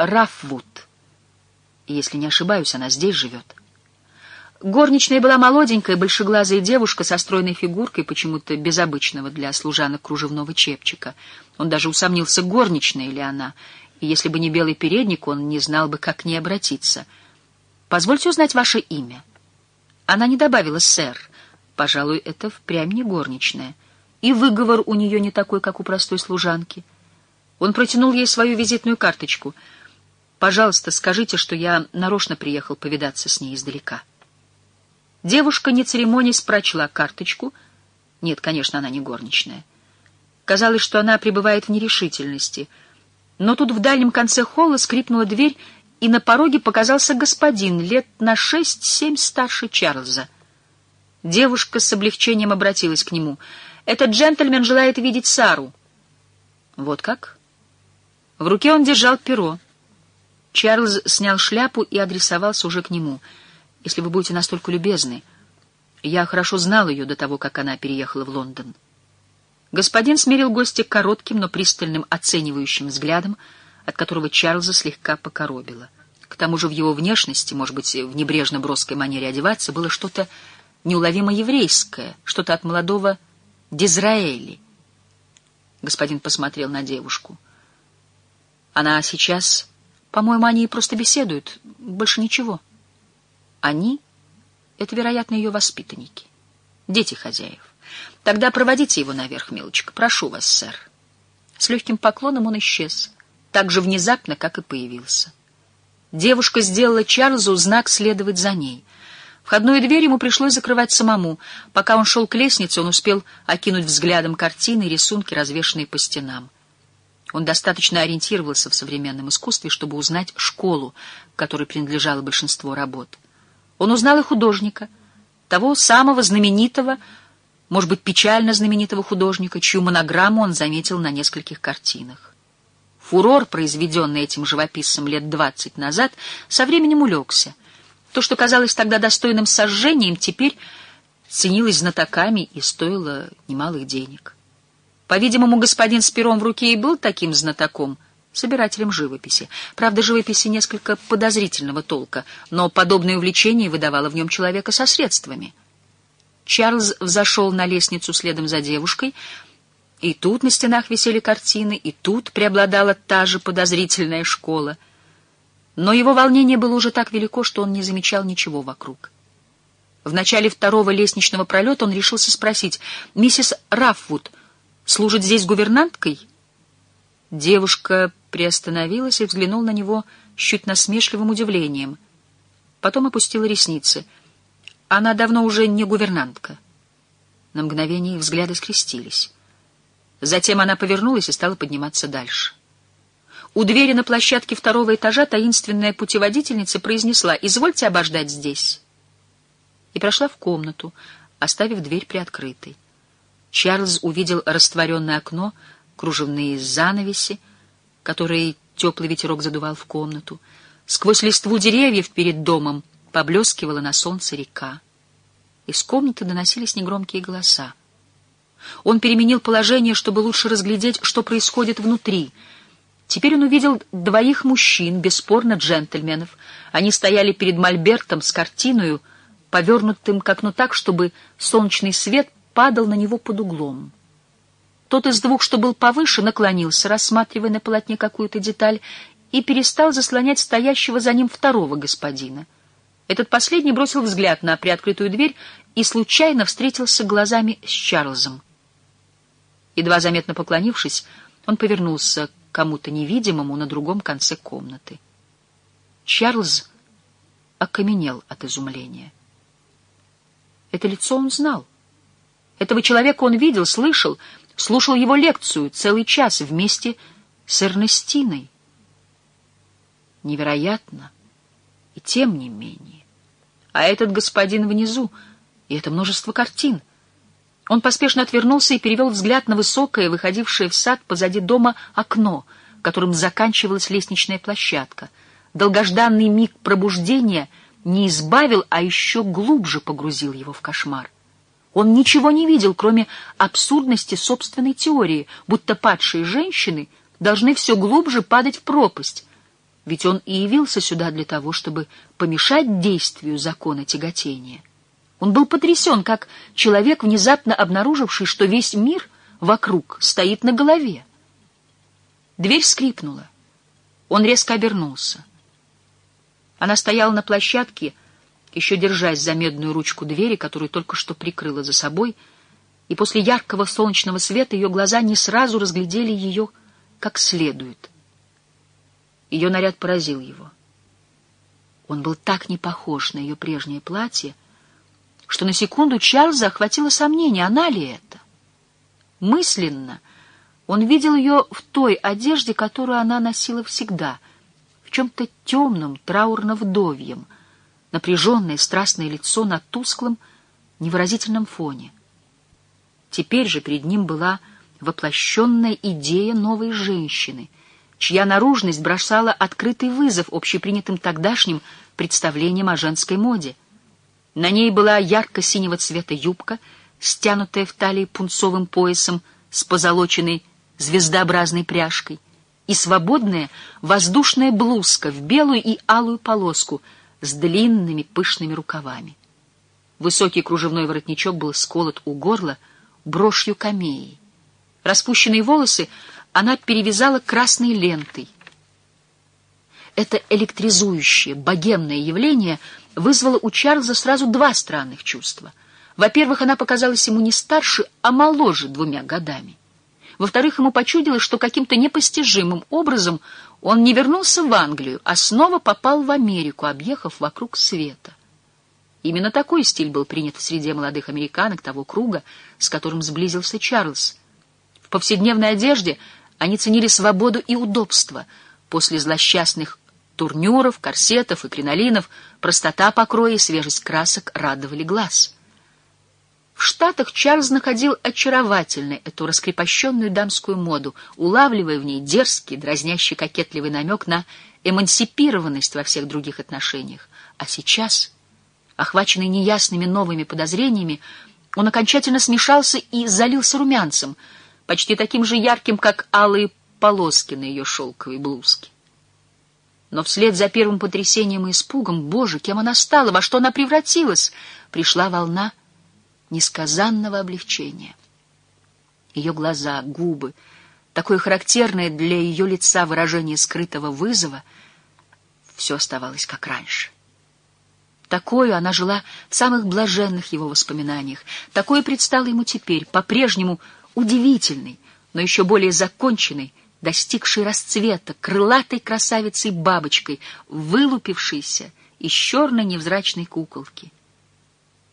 Рафвуд. И, если не ошибаюсь, она здесь живет. Горничная была молоденькая, большеглазая девушка со стройной фигуркой, почему-то без обычного для служанок кружевного чепчика. Он даже усомнился, горничная ли она, и если бы не белый передник, он не знал бы, как к ней обратиться. «Позвольте узнать ваше имя». Она не добавила «сэр». Пожалуй, это впрямь не горничная. И выговор у нее не такой, как у простой служанки. Он протянул ей свою визитную карточку. «Пожалуйста, скажите, что я нарочно приехал повидаться с ней издалека». Девушка, не церемонясь, прочла карточку. Нет, конечно, она не горничная. Казалось, что она пребывает в нерешительности. Но тут в дальнем конце холла скрипнула дверь, и на пороге показался господин, лет на 6-7 старше Чарльза. Девушка с облегчением обратилась к нему. «Этот джентльмен желает видеть Сару». «Вот как?» В руке он держал перо. Чарльз снял шляпу и адресовался уже к нему. «Если вы будете настолько любезны, я хорошо знал ее до того, как она переехала в Лондон». Господин смерил гостя коротким, но пристальным оценивающим взглядом, от которого Чарльза слегка покоробило. К тому же в его внешности, может быть, в небрежно-броской манере одеваться, было что-то неуловимо еврейское, что-то от молодого Дизраэли. Господин посмотрел на девушку. «Она сейчас, по-моему, они просто беседуют, больше ничего». «Они» — это, вероятно, ее воспитанники, дети хозяев. «Тогда проводите его наверх, милочка. Прошу вас, сэр». С легким поклоном он исчез, так же внезапно, как и появился. Девушка сделала Чарльзу знак следовать за ней. Входную дверь ему пришлось закрывать самому. Пока он шел к лестнице, он успел окинуть взглядом картины и рисунки, развешанные по стенам. Он достаточно ориентировался в современном искусстве, чтобы узнать школу, которой принадлежало большинство работ. Он узнал и художника, того самого знаменитого, может быть, печально знаменитого художника, чью монограмму он заметил на нескольких картинах. Фурор, произведенный этим живописцем лет 20 назад, со временем улегся. То, что казалось тогда достойным сожжением, теперь ценилось знатоками и стоило немалых денег. По-видимому, господин с пером в руке и был таким знатоком, собирателем живописи. Правда, живописи несколько подозрительного толка, но подобное увлечение выдавало в нем человека со средствами. Чарльз взошел на лестницу следом за девушкой, и тут на стенах висели картины, и тут преобладала та же подозрительная школа. Но его волнение было уже так велико, что он не замечал ничего вокруг. В начале второго лестничного пролета он решился спросить: «Миссис Рафвуд служит здесь гувернанткой?» Девушка приостановилась и взглянула на него с чуть насмешливым удивлением. Потом опустила ресницы. Она давно уже не гувернантка. На мгновение их взгляды скрестились. Затем она повернулась и стала подниматься дальше. У двери на площадке второго этажа таинственная путеводительница произнесла: «Извольте обождать здесь», и прошла в комнату, оставив дверь приоткрытой. Чарльз увидел растворенное окно, кружевные занавеси, которые теплый ветерок задувал в комнату. Сквозь листву деревьев перед домом поблескивала на солнце река. Из комнаты доносились негромкие голоса. Он переменил положение, чтобы лучше разглядеть, что происходит внутри. Теперь он увидел двоих мужчин, бесспорно джентльменов. Они стояли перед мольбертом с картиною, повернутым к окну так, чтобы солнечный свет падал на него под углом. Тот из двух, что был повыше, наклонился, рассматривая на полотне какую-то деталь, и перестал заслонять стоящего за ним второго господина. Этот последний бросил взгляд на приоткрытую дверь и случайно встретился глазами с Чарльзом. Едва заметно поклонившись, он повернулся к кому-то невидимому на другом конце комнаты. Чарльз окаменел от изумления. Это лицо он знал. Этого человека он видел, слышал, слушал его лекцию целый час вместе с Эрнестиной. Невероятно, и тем не менее. А этот господин внизу, и это множество картин. Он поспешно отвернулся и перевел взгляд на высокое, выходившее в сад позади дома окно, которым заканчивалась лестничная площадка. Долгожданный миг пробуждения не избавил, а еще глубже погрузил его в кошмар. Он ничего не видел, кроме абсурдности собственной теории, будто падшие женщины должны все глубже падать в пропасть. Ведь он и явился сюда для того, чтобы помешать действию закона тяготения. Он был потрясен, как человек, внезапно обнаруживший, что весь мир вокруг стоит на голове. Дверь скрипнула. Он резко обернулся. Она стояла на площадке, еще держась за медную ручку двери, которую только что прикрыла за собой, и после яркого солнечного света ее глаза не сразу разглядели ее как следует. Ее наряд поразил его. Он был так не похож на ее прежнее платье, что на секунду Чарльза охватило сомнение, она ли это. Мысленно он видел ее в той одежде, которую она носила всегда, в чем-то темном, траурно-вдовьем, напряженное страстное лицо на тусклом, невыразительном фоне. Теперь же перед ним была воплощенная идея новой женщины, чья наружность бросала открытый вызов общепринятым тогдашним представлениям о женской моде. На ней была ярко-синего цвета юбка, стянутая в талии пунцовым поясом с позолоченной звездообразной пряжкой, и свободная воздушная блузка в белую и алую полоску с длинными пышными рукавами. Высокий кружевной воротничок был сколот у горла брошью камеи. Распущенные волосы она перевязала красной лентой. Это электризующее, богемное явление вызвало у Чарльза сразу два странных чувства. Во-первых, она показалась ему не старше, а моложе 2 годами. Во-вторых, ему почудилось, что каким-то непостижимым образом он не вернулся в Англию, а снова попал в Америку, объехав вокруг света. Именно такой стиль был принят в среде молодых американок того круга, с которым сблизился Чарльз. В повседневной одежде они ценили свободу и удобство. После злосчастных турнюров, корсетов и кринолинов простота покроя и свежесть красок радовали глаз. В Штатах Чарльз находил очаровательной эту раскрепощенную дамскую моду, улавливая в ней дерзкий, дразнящий, кокетливый намек на эмансипированность во всех других отношениях. А сейчас, охваченный неясными новыми подозрениями, он окончательно смешался и залился румянцем, почти таким же ярким, как алые полоски на ее шелковой блузке. Но вслед за первым потрясением и испугом, боже, кем она стала, во что она превратилась, пришла волна несказанного облегчения. Ее глаза, губы, такое характерное для ее лица выражение скрытого вызова, все оставалось как раньше. Такою она жила в самых блаженных его воспоминаниях, такое предстало ему теперь, по-прежнему удивительной, но еще более законченной, достигшей расцвета, крылатой красавицей-бабочкой, вылупившейся из черной невзрачной куколки.